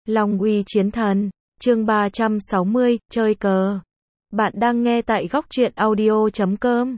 Long uy chiến thần, chương 360, chơi cờ. Bạn đang nghe tại góc truyện audio.com.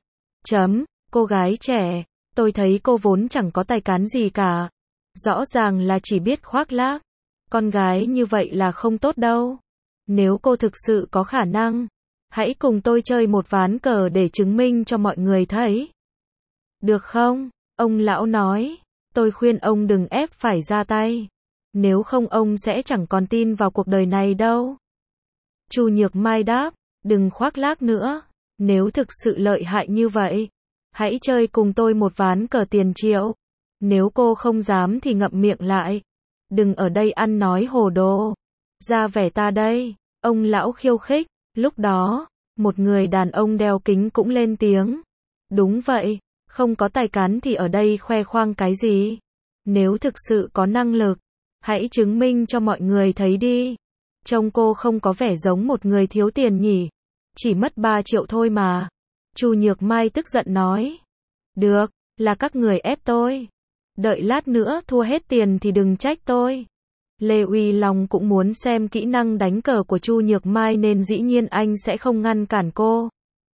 Cô gái trẻ, tôi thấy cô vốn chẳng có tài cán gì cả. Rõ ràng là chỉ biết khoác lác. Con gái như vậy là không tốt đâu. Nếu cô thực sự có khả năng, hãy cùng tôi chơi một ván cờ để chứng minh cho mọi người thấy. Được không? Ông lão nói. Tôi khuyên ông đừng ép phải ra tay. Nếu không ông sẽ chẳng còn tin vào cuộc đời này đâu. Chu Nhược Mai đáp, đừng khoác lác nữa. Nếu thực sự lợi hại như vậy, hãy chơi cùng tôi một ván cờ tiền triệu. Nếu cô không dám thì ngậm miệng lại. Đừng ở đây ăn nói hồ đồ. Ra vẻ ta đây. Ông lão khiêu khích. Lúc đó, một người đàn ông đeo kính cũng lên tiếng. Đúng vậy, không có tài cán thì ở đây khoe khoang cái gì. Nếu thực sự có năng lực, hãy chứng minh cho mọi người thấy đi. Trông cô không có vẻ giống một người thiếu tiền nhỉ. Chỉ mất 3 triệu thôi mà. Chu Nhược Mai tức giận nói. Được, là các người ép tôi. Đợi lát nữa thua hết tiền thì đừng trách tôi. Lê Uy Long cũng muốn xem kỹ năng đánh cờ của Chu Nhược Mai nên dĩ nhiên anh sẽ không ngăn cản cô.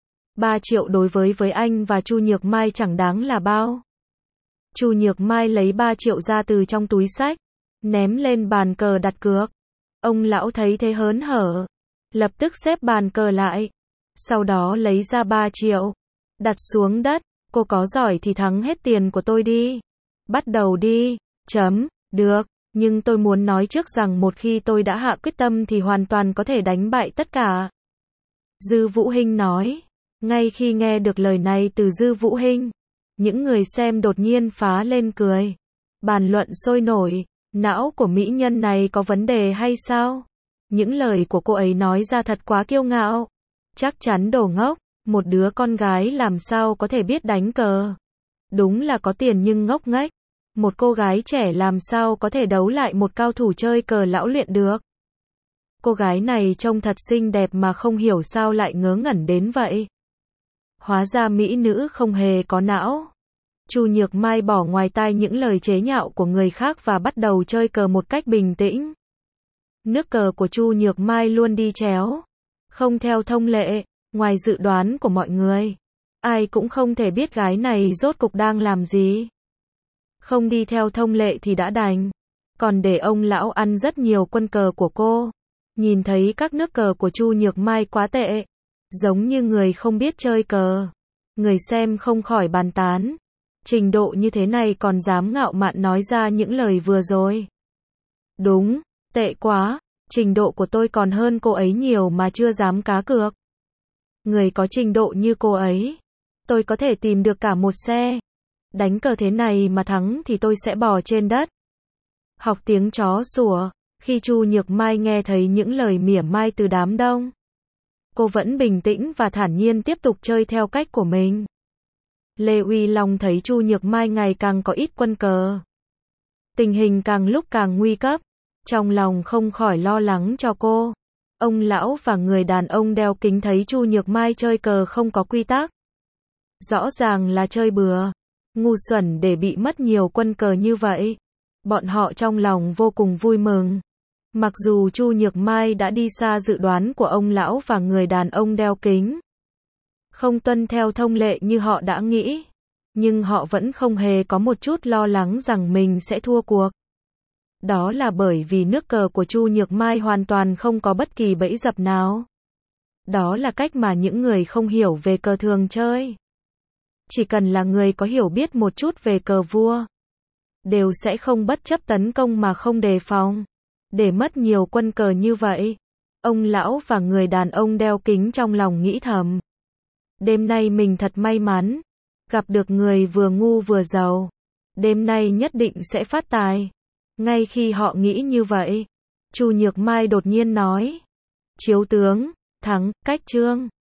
3 triệu đối với anh và Chu Nhược Mai chẳng đáng là bao. Chu Nhược Mai lấy 3 triệu ra từ trong túi xách, ném lên bàn cờ đặt cược. Ông lão thấy thế hớn hở, lập tức xếp bàn cờ lại, sau đó lấy ra 3 triệu, đặt xuống đất. Cô có giỏi thì thắng hết tiền của tôi đi. Bắt đầu đi. Được, nhưng tôi muốn nói trước rằng một khi tôi đã hạ quyết tâm thì hoàn toàn có thể đánh bại tất cả. Dư Vũ Hinh nói. Ngay khi nghe được lời này từ Dư Vũ Hinh, những người xem đột nhiên phá lên cười. Bàn luận sôi nổi, não của mỹ nhân này có vấn đề hay sao? Những lời của cô ấy nói ra thật quá kiêu ngạo. Chắc chắn đồ ngốc, một đứa con gái làm sao có thể biết đánh cờ. Đúng là có tiền nhưng ngốc nghếch. Một cô gái trẻ làm sao có thể đấu lại một cao thủ chơi cờ lão luyện được. Cô gái này trông thật xinh đẹp mà không hiểu sao lại ngớ ngẩn đến vậy. Hóa ra mỹ nữ không hề có não. Chu Nhược Mai bỏ ngoài tai những lời chế nhạo của người khác và bắt đầu chơi cờ một cách bình tĩnh. Nước cờ của Chu Nhược Mai luôn đi chéo, không theo thông lệ, ngoài dự đoán của mọi người. Ai cũng không thể biết gái này rốt cục đang làm gì. Không đi theo thông lệ thì đã đành, còn để ông lão ăn rất nhiều quân cờ của cô. Nhìn thấy các nước cờ của Chu Nhược Mai quá tệ, giống như người không biết chơi cờ. Người xem không khỏi bàn tán. Trình độ như thế này còn dám ngạo mạn nói ra những lời vừa rồi. Đúng, tệ quá, trình độ của tôi còn hơn cô ấy nhiều mà chưa dám cá cược. Người có trình độ như cô ấy, tôi có thể tìm được cả một xe. Đánh cờ thế này mà thắng thì tôi sẽ bò trên đất. Học tiếng chó sủa, khi Chu Nhược Mai nghe thấy những lời mỉa mai từ đám đông. Cô vẫn bình tĩnh và thản nhiên tiếp tục chơi theo cách của mình. Lê Uy Long thấy Chu Nhược Mai ngày càng có ít quân cờ. Tình hình càng lúc càng nguy cấp. Trong lòng không khỏi lo lắng cho cô. Ông lão và người đàn ông đeo kính thấy Chu Nhược Mai chơi cờ không có quy tắc. Rõ ràng là chơi bừa. Ngu xuẩn để bị mất nhiều quân cờ như vậy. Bọn họ trong lòng vô cùng vui mừng. Mặc dù Chu Nhược Mai đã đi xa dự đoán của ông lão và người đàn ông đeo kính. Không tuân theo thông lệ như họ đã nghĩ. Nhưng họ vẫn không hề có một chút lo lắng rằng mình sẽ thua cuộc. Đó là bởi vì nước cờ của Chu Nhược Mai hoàn toàn không có bất kỳ bẫy dập nào. Đó là cách mà những người không hiểu về cờ thường chơi. Chỉ cần là người có hiểu biết một chút về cờ vua, đều sẽ không bất chấp tấn công mà không đề phòng. Để mất nhiều quân cờ như vậy, ông lão và người đàn ông đeo kính trong lòng nghĩ thầm. Đêm nay mình thật may mắn, gặp được người vừa ngu vừa giàu. Đêm nay nhất định sẽ phát tài. Ngay khi họ nghĩ như vậy, Chu Nhược Mai đột nhiên nói. Chiếu tướng, thắng, cách trương.